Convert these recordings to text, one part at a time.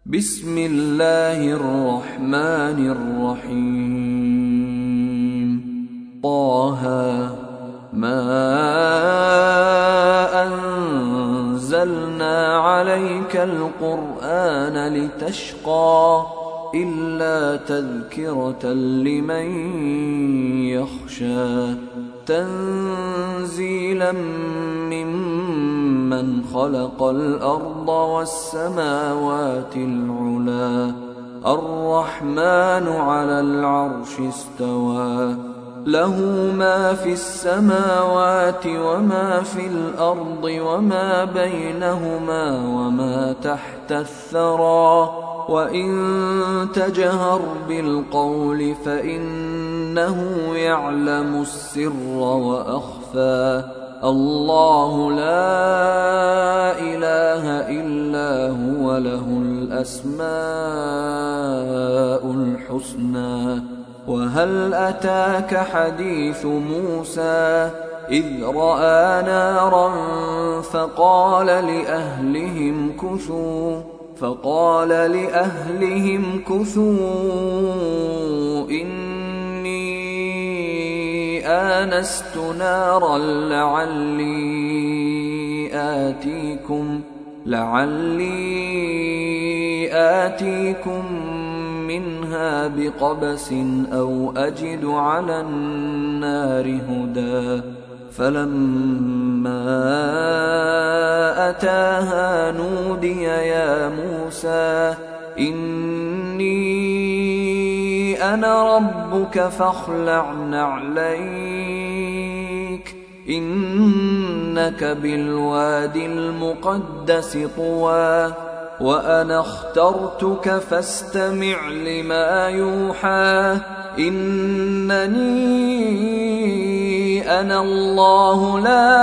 بسم الله الرحمن الرحيم. طه ما أنزلنا عليك القرآن لتشقى إلا تذكرة لمن يخشى تنزيلا ممن خلق الأرض والسماوات العلى الرحمن على العرش استوى له ما في السماوات وما في الأرض وما بينهما وما تحت الثرى وإن تجهر بالقول فإنه يعلم السر وأخفى الله لا إله إلا هو له الأسماء الحسنى. وهل أتاك حديث موسى إذ رأى نارا فقال لأهلهم كثوا إني آنست نارا لعلي آتيكم منها بقبس أو أجد على النار هدى. فلما أتاها نودي يا موسى إني أنا ربك فاخلع نعليك إنك بالواد المقدس طوى وأنا اخترتك فاستمع لما يوحى إنني أنا الله لا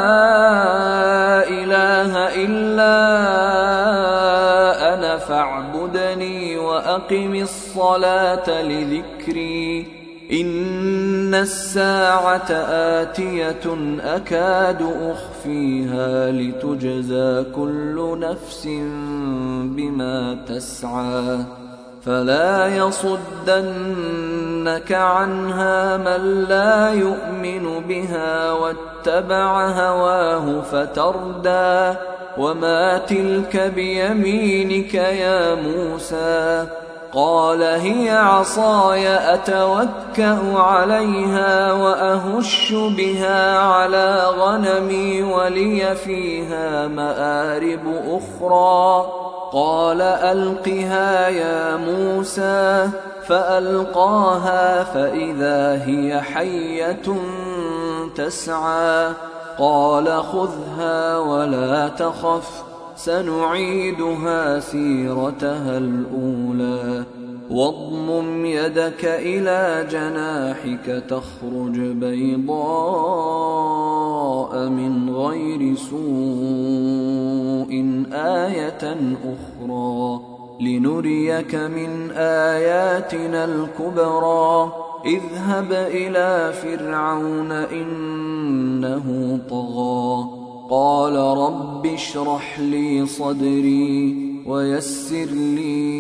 إله إلا أنا فاعبدني وأقم الصلاة لذكري إن الساعة آتية أكاد أخفيها لتجزى كل نفس بما تسعى فلا يصدنك عنها من لا يؤمن بها واتبع هواه فتردى. وما تلك بيمينك يا موسى قال هي عصاي أتوكأ عليها وأهش بها على غنمي ولي فيها مآرب أخرى. قال ألقها يا موسى فألقاها فإذا هي حية تسعى. قال خذها ولا تخف سنعيدها سيرتها الأولى واضمم يدك إلى جناحك تخرج بيضاء من غير سوء آية أخرى لنريك من آياتنا الكبرى. اذهب إلى فرعون إنه طغى قال رب اشرح لي صدري ويسر لي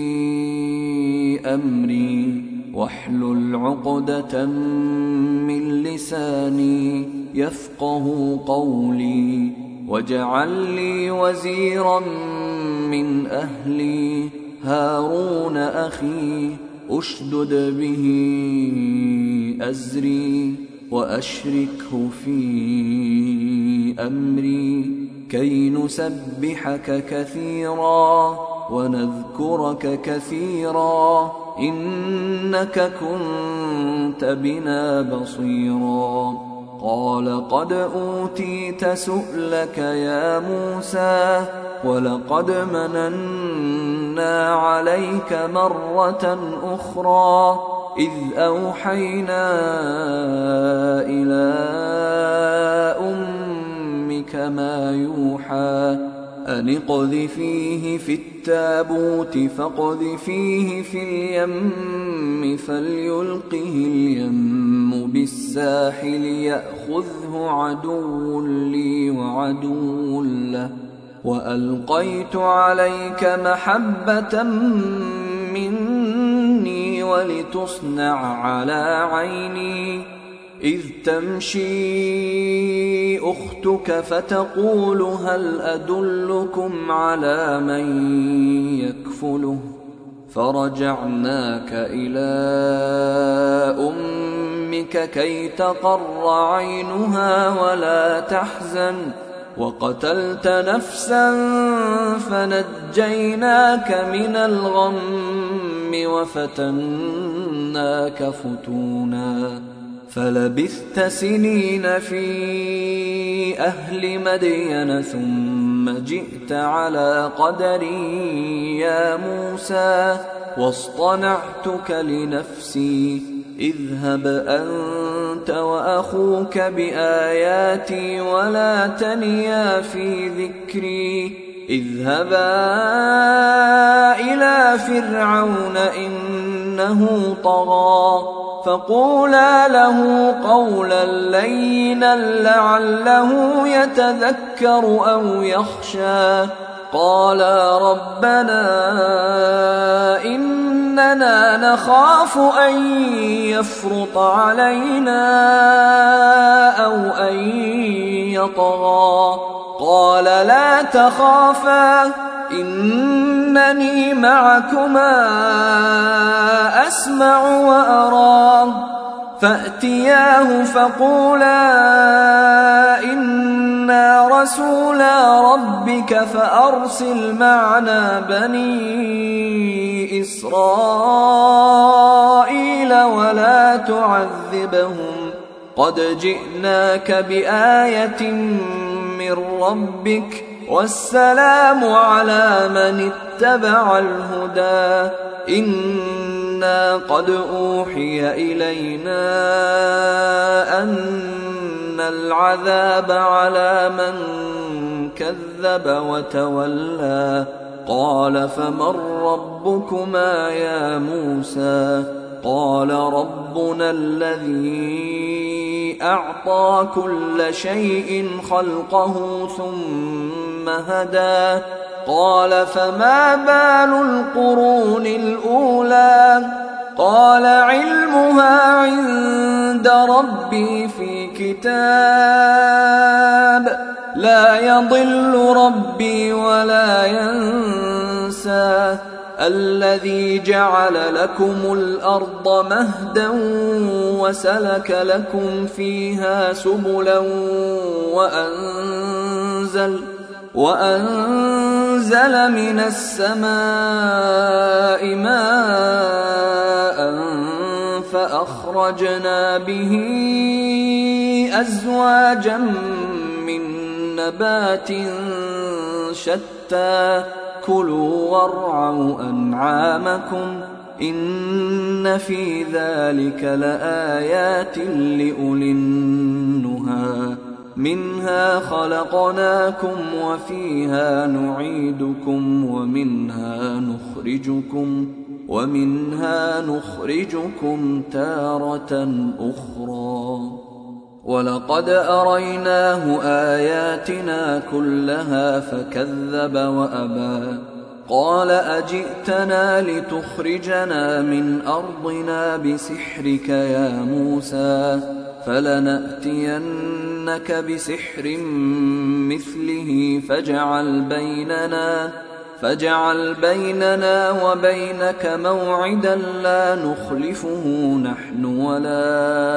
أمري واحلل عقدة من لساني يفقه قولي واجعل لي وزيرا من أهلي هارون أخي أشدد به أزري وأشركه في أمري كي نسبحك كثيرا ونذكرك كثيرا إنك كنت بنا بصيرا. قال قد أوتيت سؤلك يا موسى ولقد مننا عليك مرة أخرى إذ أوحينا إلى أمك ما يوحى أن اقذفيه في التابوت فاقذفيه في اليم فليلقه اليم بالساحل يأخذه عدو لي وعدو له وألقيت عليك محبة مني ولتصنع على عيني إذ تمشي أختك فتقول هل أدلكم على من يكفله فرجعناك إلى أمك كي تقر عينها ولا تحزن وقتلت نفسا فنجيناك من الغم وفتناك فتونا فلبثت سنين في أهل مدين ثم جئت على قدري يا موسى واصطنعتك لنفسي اذهب أنت وأخوك بآياتي ولا تنيا في ذكري اذهبا إلى فرعون إنه طغى فقولا له قولا لينا لعله يتذكر أو يخشى قالا ربنا إننا نخاف أن يفرط علينا أو أن يطغى قال لا تخافا إنني معكما أسمع وأرى فأتياه فقولا إنا رسولا ربك فأرسل معنا بني إسرائيل ولا تعذبهم قد جئناك بآية من ربك والسلام على من اتبع الهدى إنا قد أوحي إلينا أن العذاب على من كذب وتولى قال فمن ربكما يا موسى قال ربنا الذي أعطى كل شيء خلقه ثم هدى قال فما بال القرون الأولى قال علمها عند ربي في كتاب لا يضل ربي ولا ينسى الذي جعل لكم الأرض مهدا وسلك لكم فيها سبلا وأنزل من السماء ماء فأخرجنا به أزواجا من نبات شتى كلوا وارعوا أنعامكم إن في ذلك لآيات لأولي النهى منها خلقناكم وفيها نعيدكم ومنها نخرجكم تارة أخرى ولقد أريناه آياتنا كلها فكذب وأبى قال أجئتنا لتخرجنا من أرضنا بسحرك يا موسى فلنأتينك بسحر مثله فاجعل بيننا وبينك موعدا لا نخلفه نحن ولا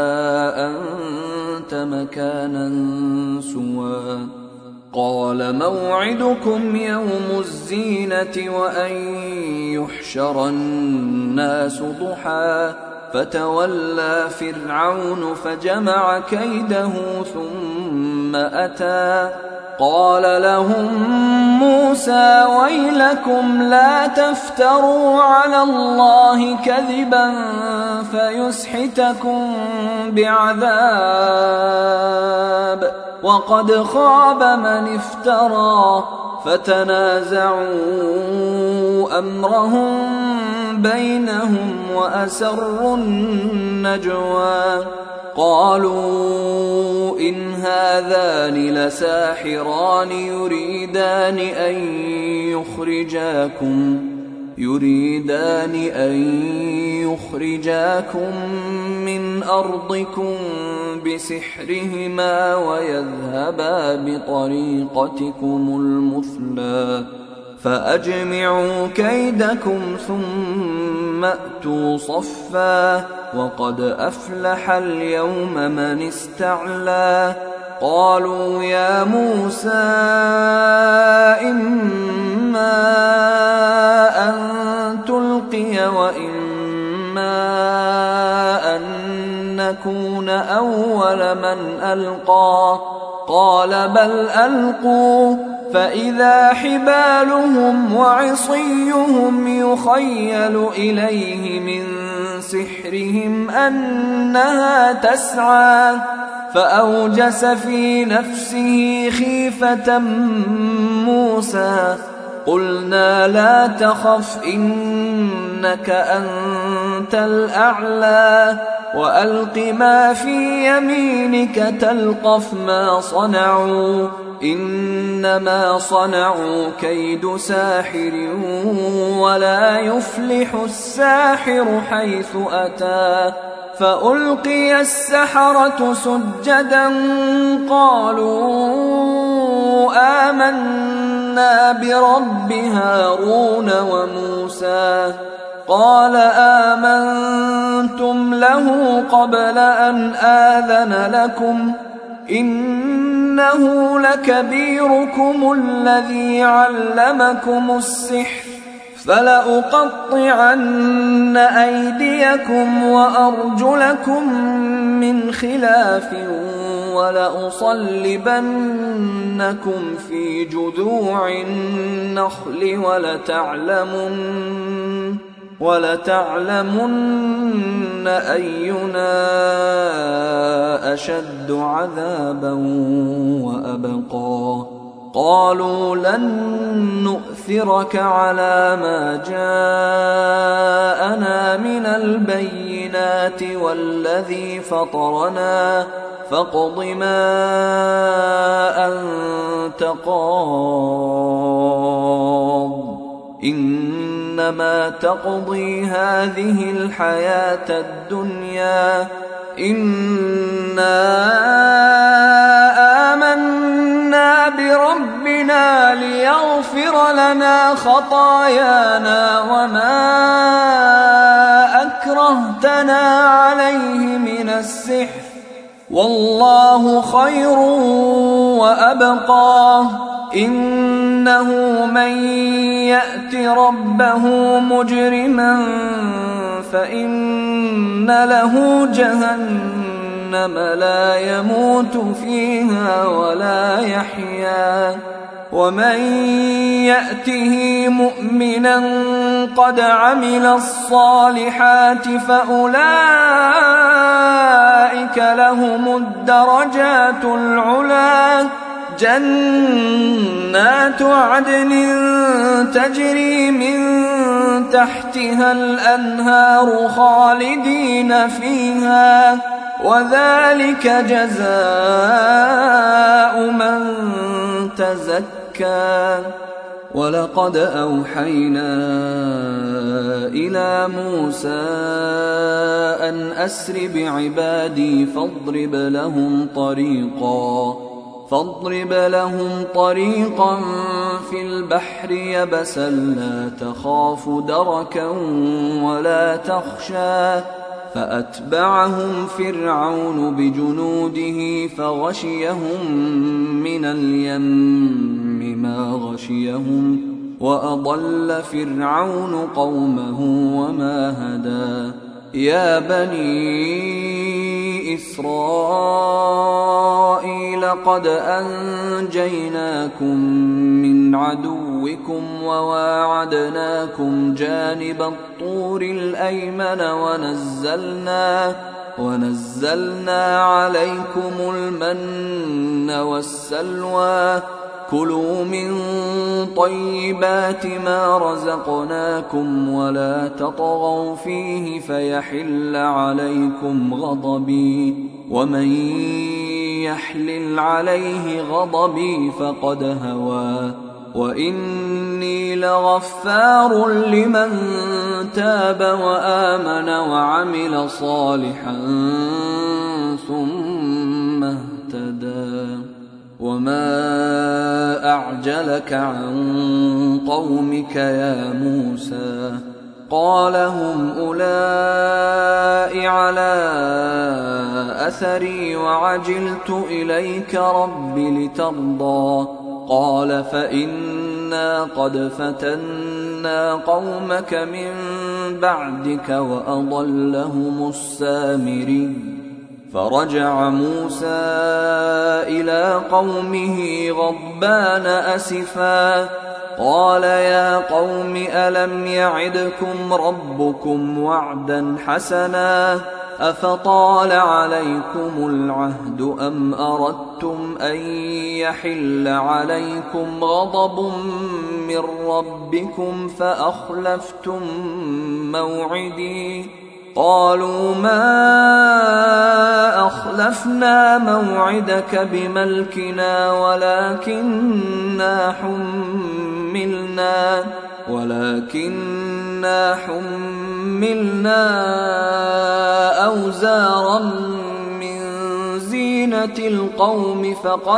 أنت مكانا سوى قال موعدكم يوم الزينة وأن يحشر الناس ضحى فتولى فرعون فجمع كيده ثم أتى قال لهم موسى ويلكم لا تفتروا على الله كذبا فيسحتكم بعذاب وقد خاب من افترى فتنازعوا أمرهم بينهم وأسروا النجوى قالوا إن هذان لساحران يريدان أن يخرجاكم من أرضكم بسحرهما ويذهبا بطريقتكم المثلى فأجمعوا كيدكم ثم أتوا صفا وقد أفلح اليوم من استعلى قالوا يا موسى إما أن تلقي وإما أن نكون أول من ألقى قال بل ألقوا فإذا حبالهم وعصيهم يخيل إليه من سحرهم أنها تسعى فأوجس في نفسه خيفة موسى قلنا لا تخف إنك أنت الأعلى وألق ما في يمينك تلقف ما صنعوا إنما صنعوا كيد ساحر ولا يفلح الساحر حيث أتى فألقي السحرة سجدا قالوا آمنا برب هارون وموسى قال آمنتم له قبل أن آذن لكم إنه لكبيركم الذي علمكم السحر فلأقطعن أيديكم وأرجلكم من خلاف ولأصلبنكم في جذوع النخل ولتعلمن أينا أشد عذابا وأبقى قالوا لن نؤثرك على ما جاءنا من البينات والذي فطرنا فاقض ما أنت قاض إنما تقضي هذه الحياة الدنيا إنا آمنا بربنا ليغفر لنا خطايانا وما أكرهتنا عليه من السحر والله خير وأبقى إنه من يأت ربه مجرما فإن له جهنم لا يموت فيها ولا يحيا ومن يأته مؤمنا قد عمل الصالحات فأولئك لهم الدرجات العلى جنات عدن تجري من تحتها الأنهار خالدين فيها وذلك جزاء من تزكى ولقد أوحينا إلى موسى أن أسر بعبادي فاضرب لهم طريقا في البحر يبسا لا تخاف دركا ولا تخشى فأتبعهم فرعون بجنوده فغشيهم من اليم ما غشيهم وأضل فرعون قومه وما هدى يا بني إسرائيل قد أنجيناكم من عدوكم وواعدناكم جانب الطور الأيمن ونزلنا عليكم المن والسلوى كلوا من طيبات ما رزقناكم ولا تطغوا فيه فيحل عليكم غضبي، ومن يحلل عليه غضبي فقد هوى، وإني لغفار لمن تاب وآمن وعمل صالحا ثم اهتدى. وما أعجلك عن قومك يا موسى؟ قال هم أولئك على أثري وعجلت إليك رب لترضى. قال فإنا قد فتنا قومك من بعدك وأضلهم السامري. فرجع موسى إلى قومه غضبان أسفا قال يا قوم ألم يعدكم ربكم وعدا حسنا أفطال عليكم العهد أم أردتم أن يحل عليكم غضب من ربكم فأخلفتم موعدي؟ قالوا ما أخلفنا موعدك بملكنا ولكننا حملنا أوزارا من زينة القوم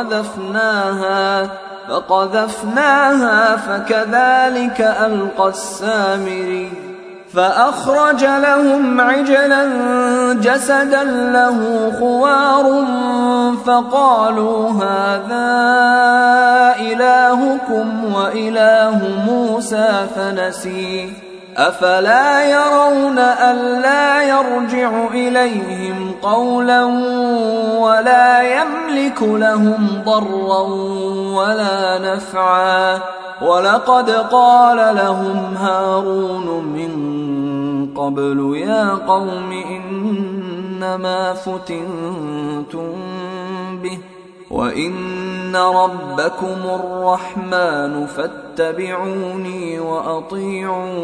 فقذفناها فكذلك ألقى السامري. فأخرج لهم عجلا جسدا له خوار فقالوا هذا إلهكم وإله موسى فنسي. أفلا يرون ألا يرجع إليهم قولا ولا يملك لهم ضرا ولا نفعا؟ ولقد قال لهم هارون من قبل يا قوم إنما فتنتم به وإن ربكم الرحمن فاتبعوني وأطيعوا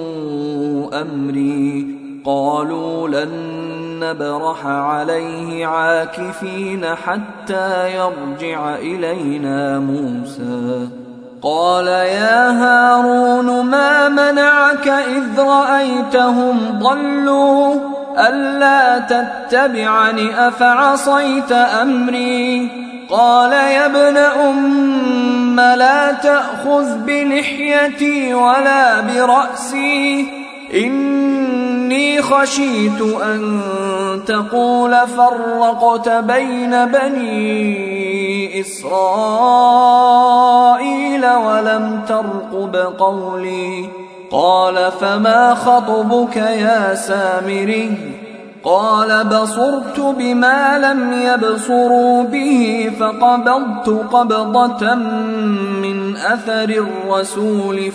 أمري. قالوا لن نبرح عليه عاكفين حتى يرجع إلينا موسى. قال يا هارون ما منعك إذ رأيتهم ضلوا ألا تتبعني أفعصيت أمري؟ قال يا ابن أم لا تأخذ بلحيتي ولا برأسي إني خشيت أن تقول فرقت بين بني إسرائيل ولم ترقب قولي. قال فما خطبك يا سامري؟ قال بصرت بما لم يبصروا به فقبضت قبضة من أثر الرسول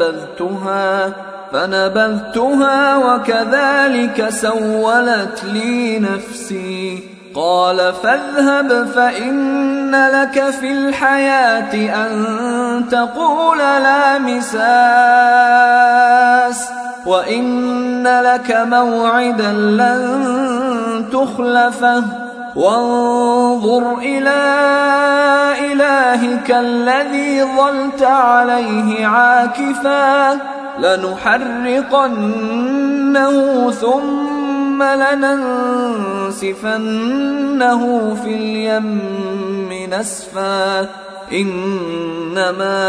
فنبذتها وكذلك سولت لي نفسي. قال فاذهب فإن لك في الحياة أن تقول لا مساس وإن لك موعدا لن تخلفه وانظر إلى إلهك الذي ظلت عليه عاكفا لنحرقنه ثم لننسفنه في اليم نسفا إنما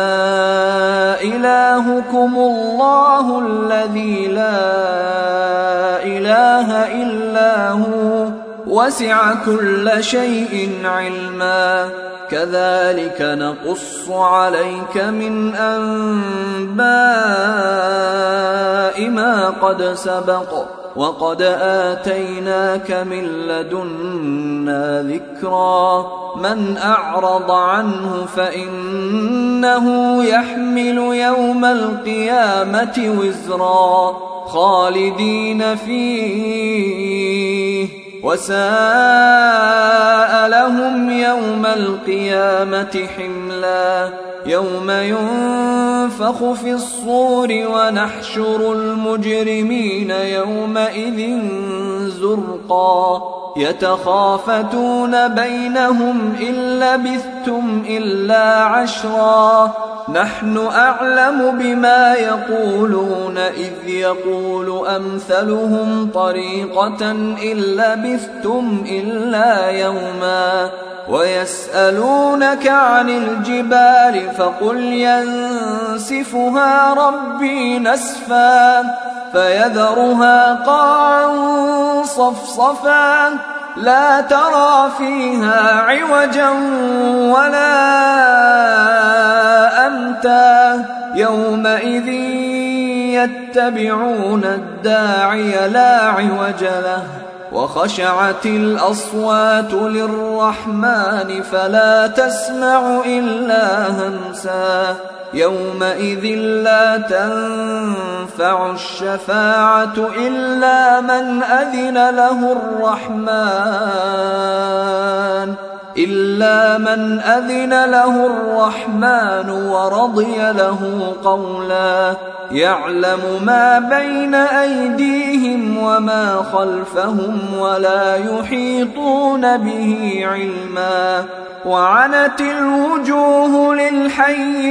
إلهكم الله الذي لا إله إلا هو وسع كل شيء علما كذلك نقص عليك من أنباء ما قد سبق وقد آتيناك من لدنا ذكرا من أعرض عنه فإنه يحمل يوم القيامة وزرا خالدين فيه وساء لهم يوم القيامة حملا يوم ينفخ في الصور ونحشر المجرمين يومئذ زرقا يتخافتون بينهم إن لبثتم إلا عشرا نحن أعلم بما يقولون إذ يقول أمثلهم طريقة إن لبثتم إلا يوما ويسألونك عن الجبال فقل ينسفها ربي نسفا فيذرها قاعا صفصفا لا ترى فيها عوجا ولا أمتا يومئذ يتبعون الداعي لا عوج له وخشعت الأصوات للرحمن فلا تسمع إلا همسا يومئذ لا تنفع الشفاعة إلا من أذن له الرحمن ورضي له قولا يعلم ما بين أيديهم وما خلفهم ولا يحيطون به علما وعنت الوجوه للحي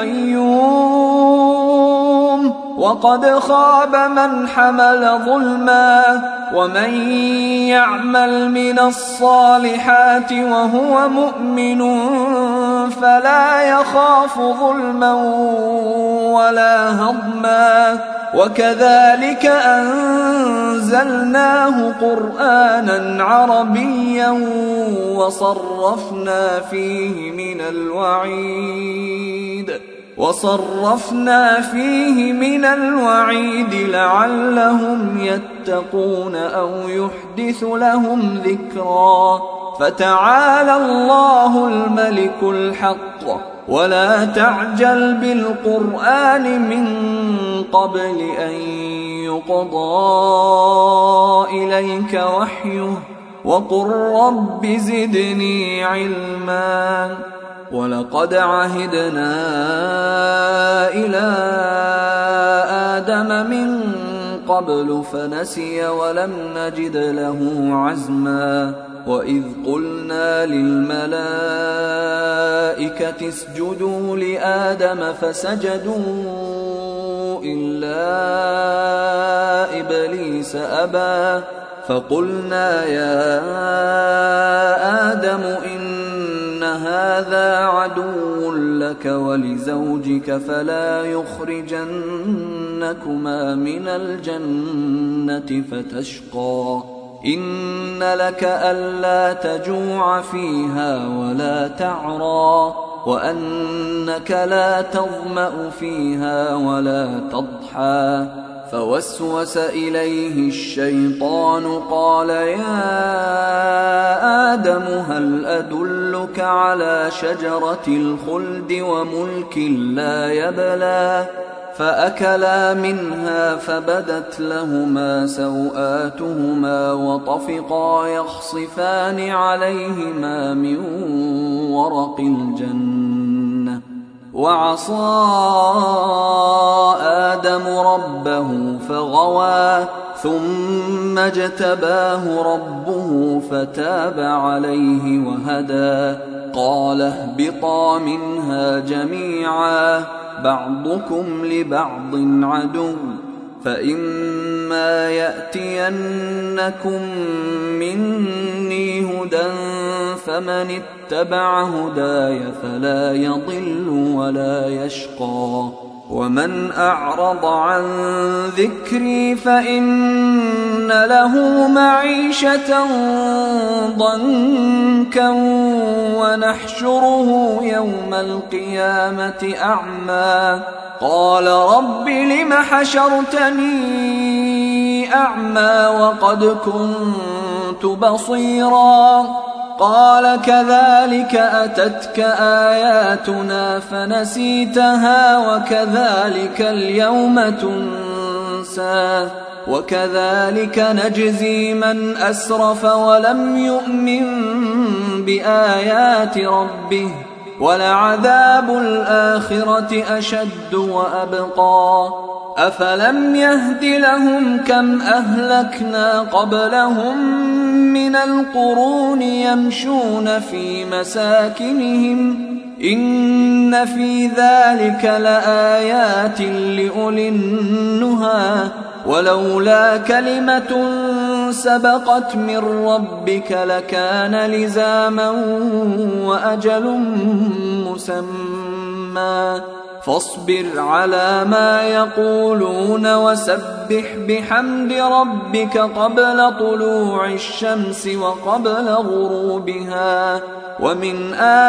القيوم وقد خاب من حمل ظلما ومن يعمل من الصالحات وهو مؤمن فلا يخاف ظلما ولا هضما وكذلك أنزلناه قرآنا عربيا وصرفنا فيه من الوعيد لعلهم يتقون أو يحدث لهم ذكرا فتعالى الله الملك الحق ولا تعجل بالقرآن من قبل أن يقضى إليك وحيه وقل رب زدني علما ولقد عهدنا إلى آدم من قبل فنسي ولم نجد له عزما وإذ قلنا للملائكة اسجدوا لآدم فسجدوا إلا إبليس أبى فقلنا يا آدم إن هذا عدو لك ولزوجك فلا يخرجنكما من الجنة فتشقى إن لك ألا تجوع فيها ولا تعرى وأنك لا تظمأ فيها ولا تضحى فوسوس إليه الشيطان قال يا آدم هل أدلك على شجرة الخلد وملك لا يبلى فأكلا منها فبدت لهما سوآتهما وطفقا يخصفان عليهما من ورق الجنة وعصى آدم ربه فغوى ثم اجتباه ربه فتاب عليه وهدى قال اهبطا منها جميعا بعضكم لبعض عدو فإما يأتينكم مني هدى فمن اتبع هداي فلا يضل ولا يشقى ومن أعرض عن ذكري فإن له معيشة ضنكا ونحشره يوم القيامة أعمى قال رب لم حشرتني أعمى وقد كنت بصيرا قال كذلك أتتك آياتنا فنسيتها وكذلك اليوم تنسى ينسى وكذلك نجزي من أسرف ولم يؤمن بآيات ربه ولعذاب الآخرة أشد وأبقى أفلم يهد لهم كم أهلكنا قبلهم من القرون يمشون في مساكنهم إن في ذلك لآيات لأولي النهى ولولا كلمة سبقت من ربك لكان لزاما وأجل مسمى فاصبر على ما يقولون وسبح بحمد ربك قبل طلوع الشمس وقبل غروبها ومن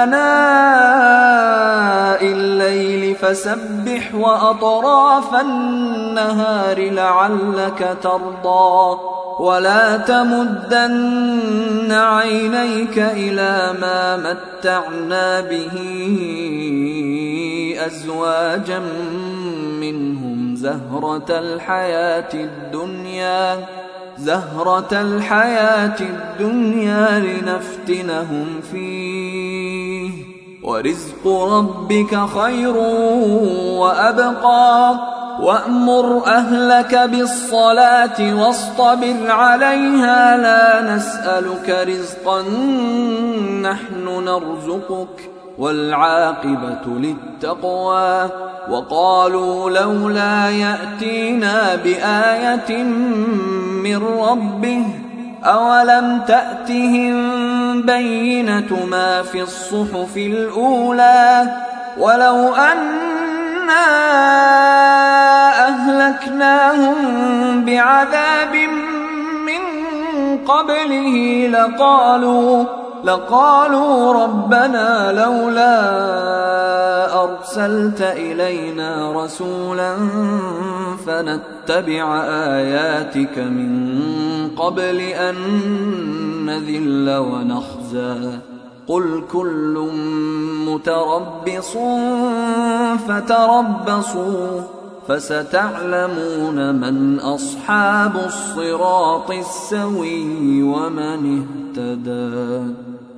آناء الليل فسبح وأطراف النهار لعلك ترضى ولا تمدن عينيك إلى ما متعنا به أزواجا منهم زهرة الحياة الدنيا لنفتنهم فيه ورزق ربك خير وأبقى وأمر أهلك بالصلاة واصطبر عليها لا نسألك رزقا نحن نرزقك والعاقبة للتقوى وقالوا لولا يأتينا بآية من ربه أولم تأتهم بينة ما في الصحف الأولى ولو أنا أهلكناهم بعذاب من قبله لقالوا ربنا لولا أرسلت إلينا رسولا فنتبع آياتك من قبل أن نذل ونخزى قل كل متربص فتربصوا فستعلمون من أصحاب الصراط السوي ومن اهتدى.